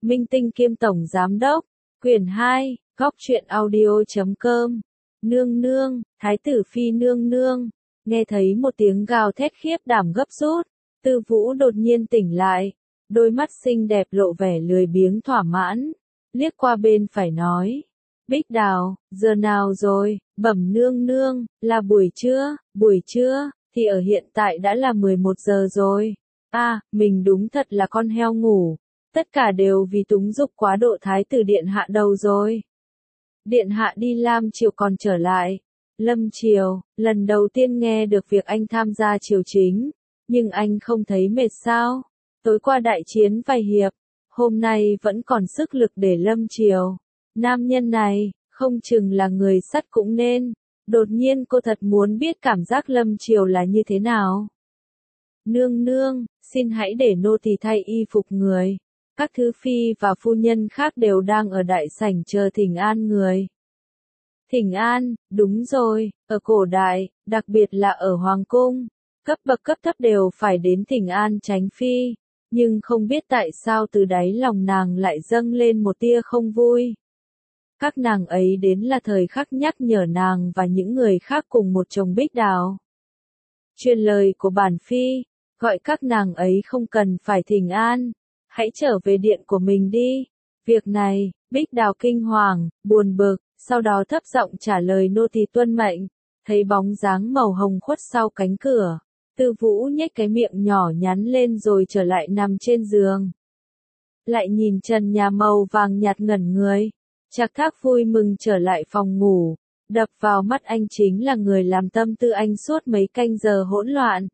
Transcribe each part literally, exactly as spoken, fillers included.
Minh tinh kiêm tổng giám đốc, quyển hai, góc truyện audio chấm com. Nương nương, thái tử phi nương nương, nghe thấy một tiếng gào thét khiếp đảm gấp rút, Tư Vũ đột nhiên tỉnh lại, đôi mắt xinh đẹp lộ vẻ lười biếng thỏa mãn, liếc qua bên phải nói. Bích Đào, giờ nào rồi, bẩm nương nương, là buổi trưa, buổi trưa, thì ở hiện tại đã là mười một giờ rồi. À, mình đúng thật là con heo ngủ, tất cả đều vì túng dục quá độ thái tử điện hạ đầu rồi. Điện hạ đi lam triều còn trở lại. Lâm Triều, lần đầu tiên nghe được việc anh tham gia triều chính, nhưng anh không thấy mệt sao? Tối qua đại chiến vài hiệp, hôm nay vẫn còn sức lực để Lâm Triều. Nam nhân này, không chừng là người sắt cũng nên. Đột nhiên cô thật muốn biết cảm giác Lâm Triều là như thế nào. Nương nương, xin hãy để nô tỳ thay y phục người. Các thứ phi và phu nhân khác đều đang ở đại sảnh chờ thỉnh an người. Thỉnh an, đúng rồi, ở cổ đại, đặc biệt là ở Hoàng cung, cấp bậc cấp thấp đều phải đến thỉnh an tránh phi, nhưng không biết tại sao từ đáy lòng nàng lại dâng lên một tia không vui. Các nàng ấy đến là thời khắc nhắc nhở nàng và những người khác cùng một chồng Bích Đào. Truyền lời của bản phi, gọi các nàng ấy không cần phải thỉnh an, hãy trở về điện của mình đi. Việc này, Bích Đào kinh hoàng, buồn bực, sau đó thấp giọng trả lời nô tỳ tuân mệnh, thấy bóng dáng màu hồng khuất sau cánh cửa. Tư Vũ nhếch cái miệng nhỏ nhắn lên rồi trở lại nằm trên giường. Lại nhìn trần nhà màu vàng nhạt ngẩn người. Trạc Thác vui mừng trở lại phòng ngủ, đập vào mắt anh chính là người làm tâm tư anh suốt mấy canh giờ hỗn loạn.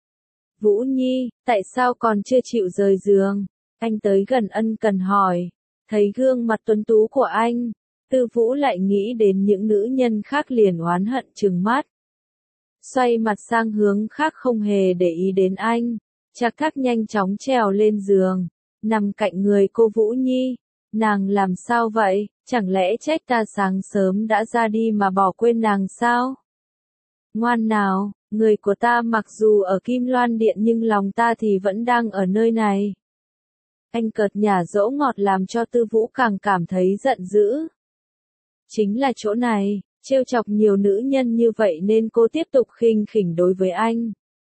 Vũ Nhi, tại sao còn chưa chịu rời giường? Anh tới gần ân cần hỏi, thấy gương mặt tuấn tú của anh, Tư Vũ lại nghĩ đến những nữ nhân khác liền oán hận trừng mắt. Xoay mặt sang hướng khác không hề để ý đến anh, Trạc Thác nhanh chóng trèo lên giường, nằm cạnh người cô Vũ Nhi. Nàng làm sao vậy, chẳng lẽ trách ta sáng sớm đã ra đi mà bỏ quên nàng sao? Ngoan nào, người của ta mặc dù ở Kim Loan Điện nhưng lòng ta thì vẫn đang ở nơi này. Anh cợt nhả dỗ ngọt làm cho Tư Vũ càng cảm thấy giận dữ. Chính là chỗ này, trêu chọc nhiều nữ nhân như vậy nên cô tiếp tục khinh khỉnh đối với anh.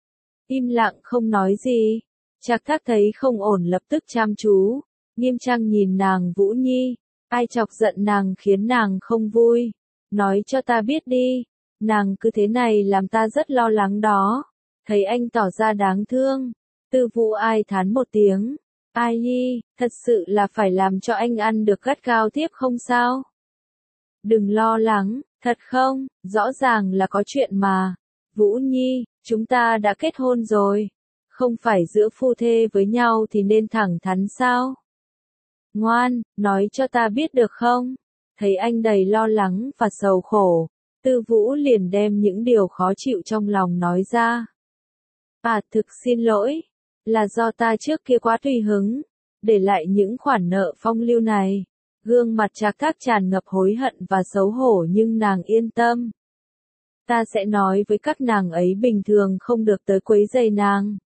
Im lặng không nói gì, Trạc Thác thấy không ổn lập tức chăm chú, nghiêm trang nhìn nàng Vũ Nhi, ai chọc giận nàng khiến nàng không vui, nói cho ta biết đi, nàng cứ thế này làm ta rất lo lắng đó. Thấy anh tỏ ra đáng thương, Tư Vũ ai thán một tiếng, ai nhi, thật sự là phải làm cho anh ăn được gắt gao tiếp không sao? Đừng lo lắng, thật không, rõ ràng là có chuyện mà. Vũ Nhi, chúng ta đã kết hôn rồi, không phải giữa phu thê với nhau thì nên thẳng thắn sao? Ngoan, nói cho ta biết được không? Thấy anh đầy lo lắng và sầu khổ, Tư Vũ liền đem những điều khó chịu trong lòng nói ra. À, thực xin lỗi, là do ta trước kia quá tùy hứng, để lại những khoản nợ phong lưu này. Gương mặt Trạc Thác tràn ngập hối hận và xấu hổ nhưng nàng yên tâm. Ta sẽ nói với các nàng ấy bình thường không được tới quấy rầy nàng.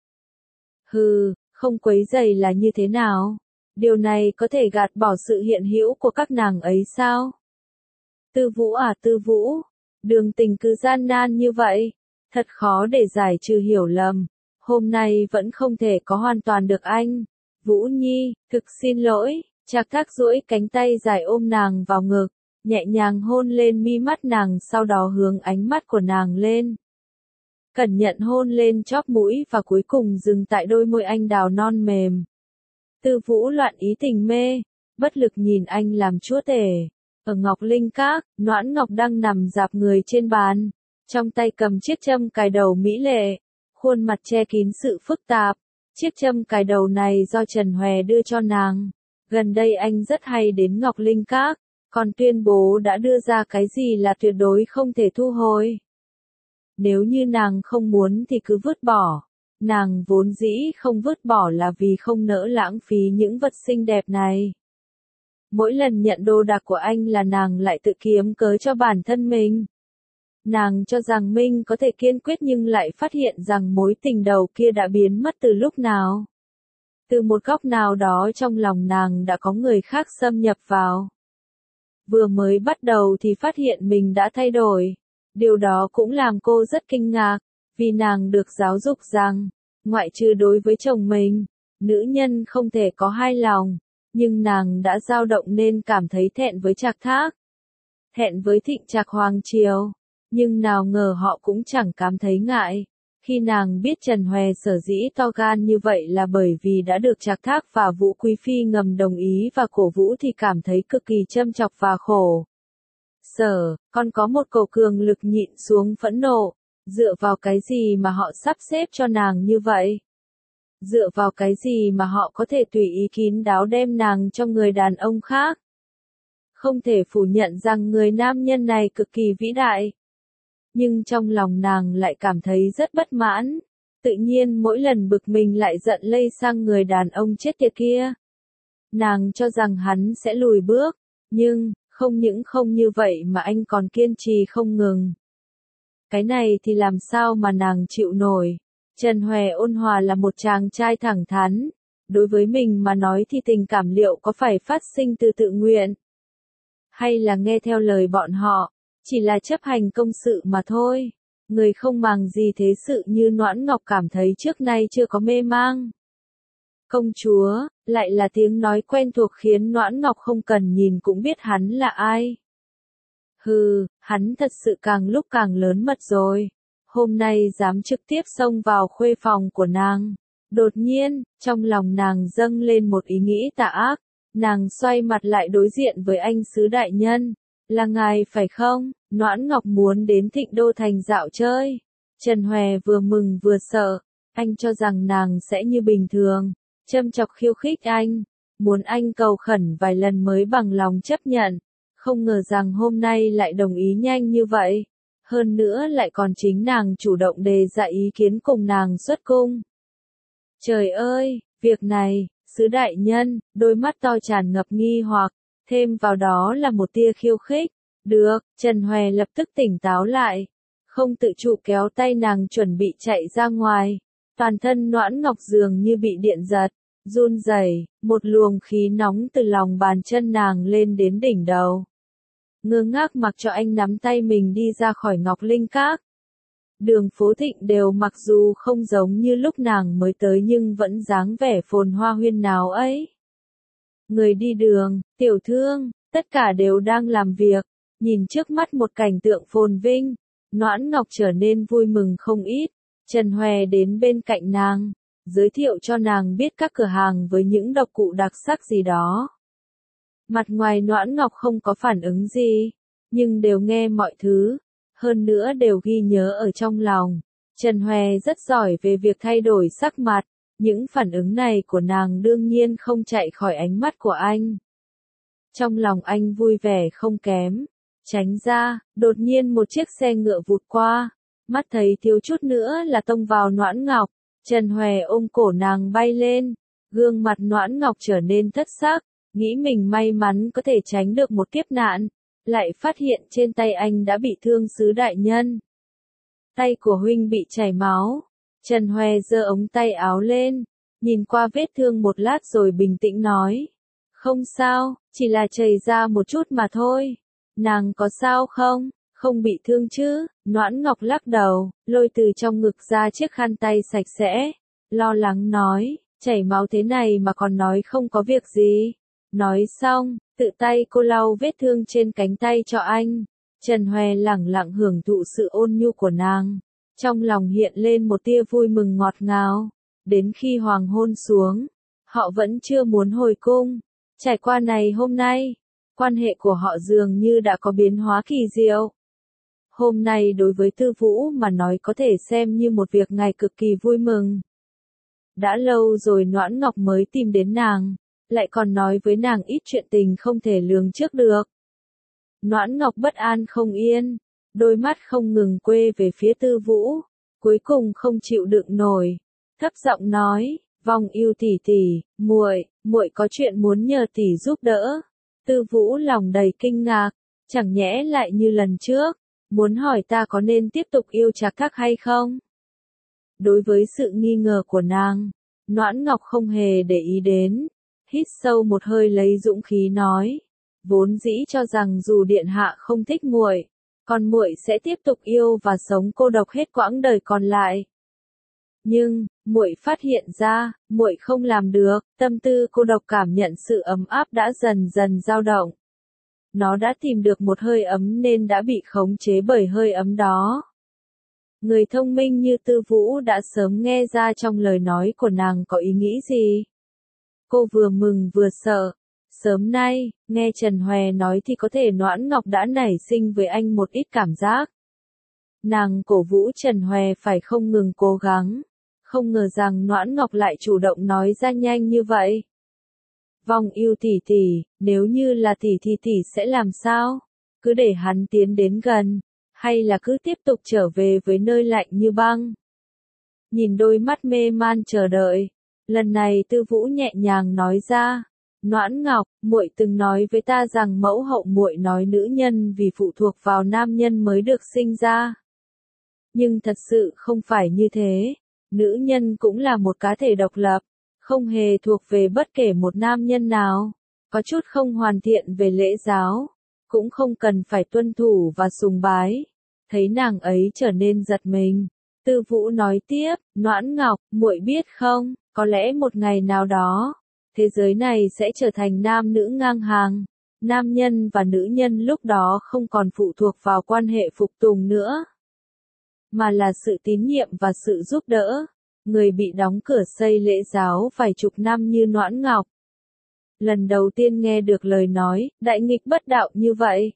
Hừ, không quấy rầy là như thế nào? Điều này có thể gạt bỏ sự hiện hữu của các nàng ấy sao? Tư Vũ à Tư Vũ, đường tình cứ gian nan như vậy, thật khó để giải trừ hiểu lầm, hôm nay vẫn không thể có hoàn toàn được anh. Vũ Nhi, thực xin lỗi, Trạc Thác duỗi cánh tay dài ôm nàng vào ngực, nhẹ nhàng hôn lên mi mắt nàng sau đó hướng ánh mắt của nàng lên. Cẩn nhận hôn lên chóp mũi và cuối cùng dừng tại đôi môi anh đào non mềm. Tư Vũ loạn ý tình mê, bất lực nhìn anh làm chúa tể. Ở Ngọc Linh Các, Noãn Ngọc đang nằm dạp người trên bàn, trong tay cầm chiếc châm cài đầu mỹ lệ, khuôn mặt che kín sự phức tạp. Chiếc châm cài đầu này do Trần Hòe đưa cho nàng. Gần đây anh rất hay đến Ngọc Linh Các, còn tuyên bố đã đưa ra cái gì là tuyệt đối không thể thu hồi. Nếu như nàng không muốn thì cứ vứt bỏ. Nàng vốn dĩ không vứt bỏ là vì không nỡ lãng phí những vật xinh đẹp này. Mỗi lần nhận đồ đạc của anh là nàng lại tự kiếm cớ cho bản thân mình. Nàng cho rằng Minh có thể kiên quyết nhưng lại phát hiện rằng mối tình đầu kia đã biến mất từ lúc nào. Từ một góc nào đó trong lòng nàng đã có người khác xâm nhập vào. Vừa mới bắt đầu thì phát hiện mình đã thay đổi. Điều đó cũng làm cô rất kinh ngạc, vì nàng được giáo dục rằng, ngoại trừ đối với chồng mình, nữ nhân không thể có hai lòng, nhưng nàng đã dao động nên cảm thấy thẹn với Trạc Thác. Thẹn với Thịnh Trạc Hoàng Triều, nhưng nào ngờ họ cũng chẳng cảm thấy ngại. Khi nàng biết Trần Hòe sở dĩ to gan như vậy là bởi vì đã được Trạc Thác và Vũ Quý Phi ngầm đồng ý và cổ vũ thì cảm thấy cực kỳ châm chọc và khổ. Sở, còn có một cầu cường lực nhịn xuống phẫn nộ, dựa vào cái gì mà họ sắp xếp cho nàng như vậy? Dựa vào cái gì mà họ có thể tùy ý kín đáo đem nàng cho người đàn ông khác? Không thể phủ nhận rằng người nam nhân này cực kỳ vĩ đại. Nhưng trong lòng nàng lại cảm thấy rất bất mãn. Tự nhiên mỗi lần bực mình lại giận lây sang người đàn ông chết tiệt kia. Nàng cho rằng hắn sẽ lùi bước, nhưng, không những không như vậy mà anh còn kiên trì không ngừng. Cái này thì làm sao mà nàng chịu nổi. Trần Hòe ôn hòa là một chàng trai thẳng thắn. Đối với mình mà nói thì tình cảm liệu có phải phát sinh từ tự nguyện? Hay là nghe theo lời bọn họ, chỉ là chấp hành công sự mà thôi. Người không màng gì thế sự như Noãn Ngọc cảm thấy trước nay chưa có mê mang. Công chúa, lại là tiếng nói quen thuộc khiến Noãn Ngọc không cần nhìn cũng biết hắn là ai. Hừ, hắn thật sự càng lúc càng lớn mật rồi. Hôm nay dám trực tiếp xông vào khuê phòng của nàng. Đột nhiên, trong lòng nàng dâng lên một ý nghĩ tà ác. Nàng xoay mặt lại đối diện với anh sứ đại nhân. Là ngài phải không? Noãn Ngọc muốn đến Thịnh Đô thành dạo chơi. Trần Hòe vừa mừng vừa sợ. Anh cho rằng nàng sẽ như bình thường, châm chọc khiêu khích anh. Muốn anh cầu khẩn vài lần mới bằng lòng chấp nhận. Không ngờ rằng hôm nay lại đồng ý nhanh như vậy. Hơn nữa lại còn chính nàng chủ động đề ra ý kiến cùng nàng xuất cung. Trời ơi, việc này, sứ đại nhân, đôi mắt to tràn ngập nghi hoặc, thêm vào đó là một tia khiêu khích. Được, Trần Hòe lập tức tỉnh táo lại, không tự chủ kéo tay nàng chuẩn bị chạy ra ngoài. Toàn thân Noãn Ngọc dường như bị điện giật, run rẩy, một luồng khí nóng từ lòng bàn chân nàng lên đến đỉnh đầu. Ngơ ngác mặc cho anh nắm tay mình đi ra khỏi Ngọc Linh Các. Đường phố Thịnh đều mặc dù không giống như lúc nàng mới tới nhưng vẫn dáng vẻ phồn hoa huyên náo ấy. Người đi đường, tiểu thương, tất cả đều đang làm việc, nhìn trước mắt một cảnh tượng phồn vinh, Noãn Ngọc trở nên vui mừng không ít. Trần Hòe đến bên cạnh nàng, giới thiệu cho nàng biết các cửa hàng với những độc cụ đặc sắc gì đó. Mặt ngoài Noãn Ngọc không có phản ứng gì, nhưng đều nghe mọi thứ, hơn nữa đều ghi nhớ ở trong lòng. Trần Hòe rất giỏi về việc thay đổi sắc mặt, những phản ứng này của nàng đương nhiên không chạy khỏi ánh mắt của anh. Trong lòng anh vui vẻ không kém, tránh ra, đột nhiên một chiếc xe ngựa vụt qua, mắt thấy thiếu chút nữa là tông vào Noãn Ngọc. Trần Hòe ôm cổ nàng bay lên, gương mặt Noãn Ngọc trở nên thất sắc, nghĩ mình may mắn có thể tránh được một kiếp nạn, lại phát hiện trên tay anh đã bị thương sứ đại nhân. Tay của huynh bị chảy máu. Trần Hòe giơ ống tay áo lên, nhìn qua vết thương một lát rồi bình tĩnh nói. Không sao, chỉ là chảy ra một chút mà thôi. Nàng có sao không? Không bị thương chứ? Noãn Ngọc lắc đầu, lôi từ trong ngực ra chiếc khăn tay sạch sẽ, lo lắng nói, chảy máu thế này mà còn nói không có việc gì. Nói xong, tự tay cô lau vết thương trên cánh tay cho anh. Trần Hòe lẳng lặng hưởng thụ sự ôn nhu của nàng. Trong lòng hiện lên một tia vui mừng ngọt ngào. Đến khi hoàng hôn xuống, họ vẫn chưa muốn hồi cung. Trải qua này hôm nay, quan hệ của họ dường như đã có biến hóa kỳ diệu. Hôm nay đối với Tư Vũ mà nói có thể xem như một việc ngày cực kỳ vui mừng. Đã lâu rồi Noãn Ngọc mới tìm đến nàng, lại còn nói với nàng ít chuyện tình không thể lường trước được. Noãn Ngọc bất an không yên, đôi mắt không ngừng quê về phía Tư Vũ, cuối cùng không chịu đựng nổi, thấp giọng nói, Vong Ưu tỷ tỷ, muội, muội có chuyện muốn nhờ tỷ giúp đỡ. Tư Vũ lòng đầy kinh ngạc, chẳng nhẽ lại như lần trước, muốn hỏi ta có nên tiếp tục yêu Trạc Thác hay không? Đối với sự nghi ngờ của nàng, Noãn Ngọc không hề để ý đến, hít sâu một hơi lấy dũng khí nói, vốn dĩ cho rằng dù điện hạ không thích muội, còn muội sẽ tiếp tục yêu và sống cô độc hết quãng đời còn lại. Nhưng, muội phát hiện ra, muội không làm được, tâm tư cô độc cảm nhận sự ấm áp đã dần dần dao động. Nó đã tìm được một hơi ấm nên đã bị khống chế bởi hơi ấm đó. Người thông minh như Tư Vũ đã sớm nghe ra trong lời nói của nàng có ý nghĩ gì. Cô vừa mừng vừa sợ. Sớm nay, nghe Trần Hòe nói thì có thể Noãn Ngọc đã nảy sinh với anh một ít cảm giác. Nàng cổ vũ Trần Hòe phải không ngừng cố gắng. Không ngờ rằng Noãn Ngọc lại chủ động nói ra nhanh như vậy. Vong yêu tỷ tỷ, nếu như là tỷ thì tỷ sẽ làm sao? Cứ để hắn tiến đến gần, hay là cứ tiếp tục trở về với nơi lạnh như băng? Nhìn đôi mắt mê man chờ đợi, lần này Tư Vũ nhẹ nhàng nói ra, Noãn Ngọc, muội từng nói với ta rằng mẫu hậu muội nói nữ nhân vì phụ thuộc vào nam nhân mới được sinh ra. Nhưng thật sự không phải như thế, nữ nhân cũng là một cá thể độc lập, không hề thuộc về bất kể một nam nhân nào, có chút không hoàn thiện về lễ giáo, cũng không cần phải tuân thủ và sùng bái. Thấy nàng ấy trở nên giật mình, Tư Vũ nói tiếp, Noãn Ngọc, muội biết không, có lẽ một ngày nào đó, thế giới này sẽ trở thành nam nữ ngang hàng, nam nhân và nữ nhân lúc đó không còn phụ thuộc vào quan hệ phục tùng nữa, mà là sự tín nhiệm và sự giúp đỡ. Người bị đóng cửa xây lễ giáo vài chục năm như Noãn Ngọc. Lần đầu tiên nghe được lời nói, đại nghịch bất đạo như vậy.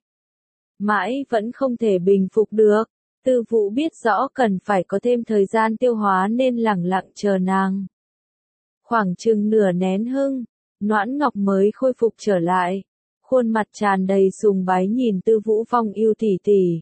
Mãi vẫn không thể bình phục được. Tư Vũ biết rõ cần phải có thêm thời gian tiêu hóa nên lẳng lặng chờ nàng. Khoảng chừng nửa nén hưng, Noãn Ngọc mới khôi phục trở lại. Khuôn mặt tràn đầy sùng bái nhìn Tư Vũ Vong yêu tỷ tỷ.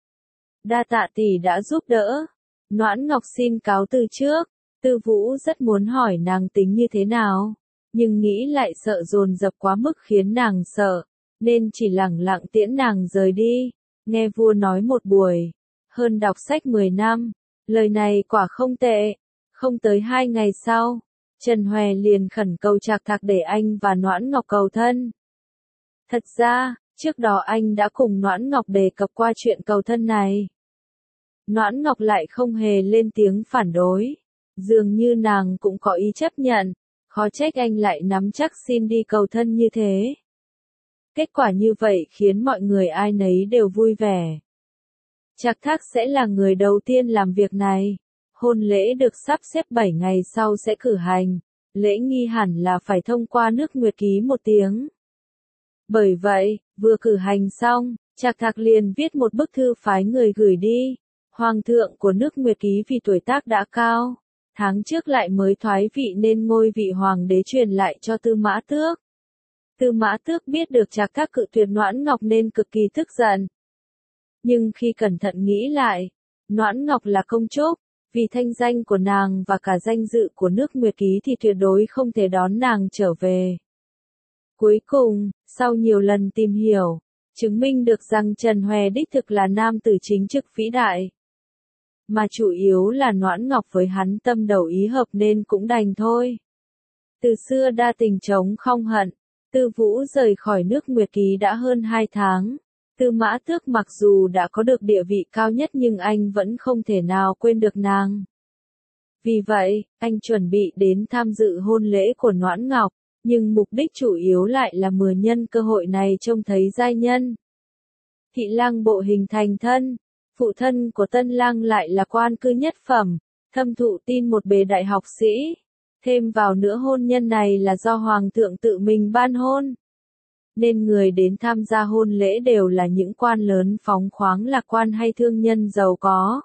Đa tạ tỷ đã giúp đỡ. Noãn Ngọc xin cáo từ trước. Tư Vũ rất muốn hỏi nàng tính như thế nào, nhưng nghĩ lại sợ dồn dập quá mức khiến nàng sợ, nên chỉ lẳng lặng tiễn nàng rời đi. Nghe vua nói một buổi, hơn đọc sách mười năm, lời này quả không tệ. Không tới hai ngày sau, Trần Hòe liền khẩn cầu Trạc Thạc để anh và Noãn Ngọc cầu thân. Thật ra, trước đó anh đã cùng Noãn Ngọc đề cập qua chuyện cầu thân này. Noãn Ngọc lại không hề lên tiếng phản đối. Dường như nàng cũng có ý chấp nhận, khó trách anh lại nắm chắc xin đi cầu thân như thế. Kết quả như vậy khiến mọi người ai nấy đều vui vẻ. Trạc Thác sẽ là người đầu tiên làm việc này. Hôn lễ được sắp xếp bảy ngày sau sẽ cử hành, lễ nghi hẳn là phải thông qua nước Nguyệt ký một tiếng. Bởi vậy, vừa cử hành xong, Trạc Thạc liền viết một bức thư phái người gửi đi. Hoàng thượng của nước Nguyệt ký vì tuổi tác đã cao. Tháng trước lại mới thoái vị nên ngôi vị hoàng đế truyền lại cho Tư Mã Tước. Tư Mã Tước biết được Trạc Thác cự tuyệt Noãn Ngọc nên cực kỳ tức giận. Nhưng khi cẩn thận nghĩ lại, Noãn Ngọc là công chúc, vì thanh danh của nàng và cả danh dự của nước Nguyệt ký thì tuyệt đối không thể đón nàng trở về. Cuối cùng, sau nhiều lần tìm hiểu, chứng minh được rằng Trần Hòe đích thực là nam tử chính trực vĩ đại. Mà chủ yếu là Noãn Ngọc với hắn tâm đầu ý hợp nên cũng đành thôi. Từ xưa đa tình chống không hận, Tư Vũ rời khỏi nước Nguyệt ký đã hơn hai tháng. Tư Mã Tước mặc dù đã có được địa vị cao nhất nhưng anh vẫn không thể nào quên được nàng. Vì vậy, anh chuẩn bị đến tham dự hôn lễ của Noãn Ngọc, nhưng mục đích chủ yếu lại là mừa nhân cơ hội này trông thấy giai nhân. Thị lang bộ hình thành thân. Phụ thân của tân lang lại là quan cư nhất phẩm, thâm thụ tin một bề đại học sĩ. Thêm vào nữa hôn nhân này là do hoàng thượng tự mình ban hôn. Nên người đến tham gia hôn lễ đều là những quan lớn phóng khoáng lạc quan hay thương nhân giàu có.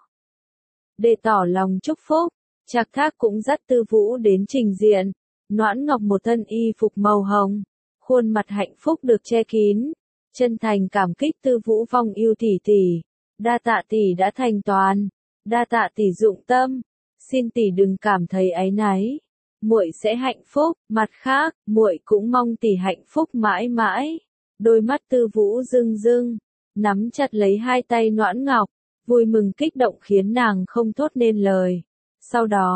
Để tỏ lòng chúc phúc, Trạc Thác cũng dắt Tư Vũ đến trình diện. Noãn Ngọc một thân y phục màu hồng, khuôn mặt hạnh phúc được che kín, chân thành cảm kích Tư Vũ Vong yêu tỷ tỷ. Đa tạ tỷ đã thành toàn, đa tạ tỷ dụng tâm, xin tỷ đừng cảm thấy áy náy, muội sẽ hạnh phúc, mặt khác, muội cũng mong tỷ hạnh phúc mãi mãi. Đôi mắt Tư Vũ rưng rưng, nắm chặt lấy hai tay Noãn Ngọc, vui mừng kích động khiến nàng không thốt nên lời. Sau đó,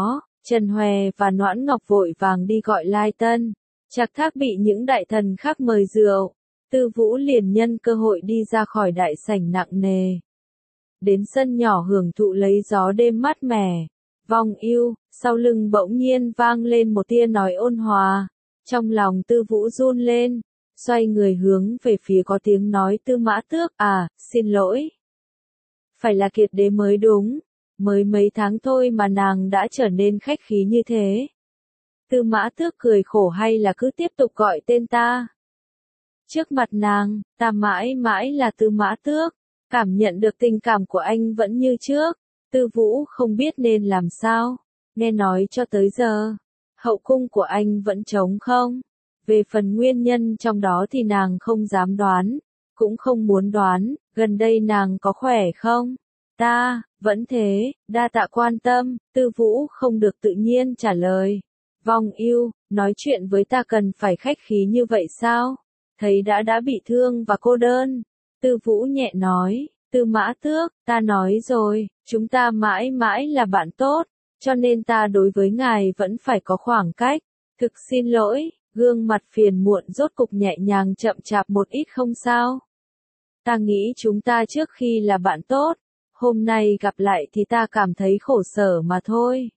Trần Hòe và Noãn Ngọc vội vàng đi gọi Lai Tân. Trạc Thác bị những đại thần khác mời rượu. Tư Vũ liền nhân cơ hội đi ra khỏi đại sảnh nặng nề. Đến sân nhỏ hưởng thụ lấy gió đêm mát mẻ. Vong yêu, sau lưng bỗng nhiên vang lên một tia nói ôn hòa. Trong lòng Tư Vũ run lên, xoay người hướng về phía có tiếng nói Tư Mã Tước. À, xin lỗi. Phải là Kiệt Đế mới đúng. Mới mấy tháng thôi mà nàng đã trở nên khách khí như thế. Tư Mã Tước cười khổ, hay là cứ tiếp tục gọi tên ta. Trước mặt nàng, ta mãi mãi là Tư Mã Tước. Cảm nhận được tình cảm của anh vẫn như trước. Tư Vũ không biết nên làm sao. Nghe nói cho tới giờ, hậu cung của anh vẫn trống không. Về phần nguyên nhân trong đó thì nàng không dám đoán, cũng không muốn đoán. Gần đây nàng có khỏe không? Ta, vẫn thế, đa tạ quan tâm. Tư Vũ không được tự nhiên trả lời. Vong yêu, nói chuyện với ta cần phải khách khí như vậy sao? Thấy đã đã bị thương và cô đơn. Tư Vũ nhẹ nói. Tư Mã Tước, ta nói rồi, chúng ta mãi mãi là bạn tốt, cho nên ta đối với ngài vẫn phải có khoảng cách. Thực xin lỗi, gương mặt phiền muộn rốt cục nhẹ nhàng chậm chạp một ít không sao. Ta nghĩ chúng ta trước khi là bạn tốt, hôm nay gặp lại thì ta cảm thấy khổ sở mà thôi.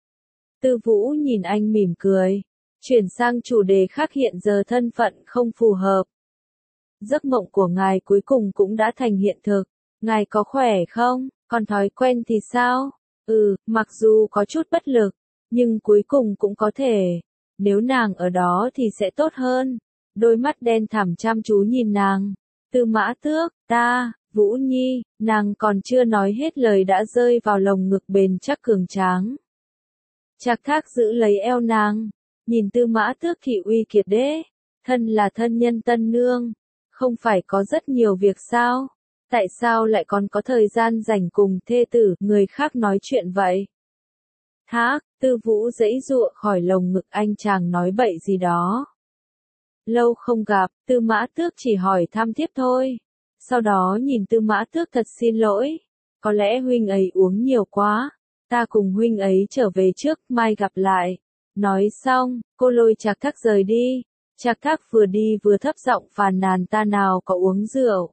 Tư Vũ nhìn anh mỉm cười, chuyển sang chủ đề khác, hiện giờ thân phận không phù hợp. Giấc mộng của ngài cuối cùng cũng đã thành hiện thực. Ngài có khỏe không? Còn thói quen thì sao? Ừ, mặc dù có chút bất lực, nhưng cuối cùng cũng có thể. Nếu nàng ở đó thì sẽ tốt hơn. Đôi mắt đen thẳm chăm chú nhìn nàng. Tư Mã Tước, ta, Vũ Nhi, nàng còn chưa nói hết lời đã rơi vào lồng ngực bền chắc cường tráng. Trạc Thác giữ lấy eo nàng, nhìn Tư Mã Tước thị uy Kiệt Đế, thân là thân nhân tân nương, không phải có rất nhiều việc sao? Tại sao lại còn có thời gian rảnh cùng thê tử, người khác nói chuyện vậy? Thác, Tư Vũ giãy giụa khỏi lồng ngực anh chàng nói bậy gì đó. Lâu không gặp, Tư Mã Tước chỉ hỏi thăm tiếp thôi. Sau đó nhìn Tư Mã Tước, thật xin lỗi. Có lẽ huynh ấy uống nhiều quá. Ta cùng huynh ấy trở về trước, mai gặp lại. Nói xong, cô lôi Trạc Thác rời đi. Trạc Thác vừa đi vừa thấp giọng phàn nàn, ta nào có uống rượu.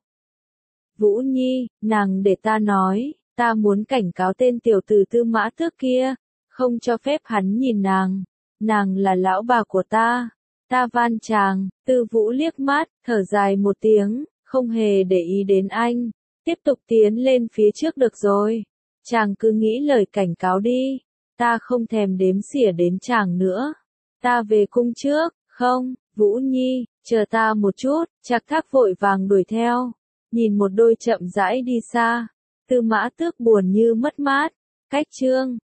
Vũ Nhi, nàng để ta nói, ta muốn cảnh cáo tên tiểu tử Tư Mã Tước kia, không cho phép hắn nhìn nàng. Nàng là lão bà của ta. Ta van chàng. Tư Vũ liếc mắt, thở dài một tiếng, không hề để ý đến anh. Tiếp tục tiến lên phía trước. Được rồi. Chàng cứ nghĩ lời cảnh cáo đi. Ta không thèm đếm xỉa đến chàng nữa. Ta về cung trước. Không, Vũ Nhi, chờ ta một chút. Trạc Thác vội vàng đuổi theo. Nhìn một đôi chậm rãi đi xa. Tư Mã Tước buồn như mất mát. Cách chương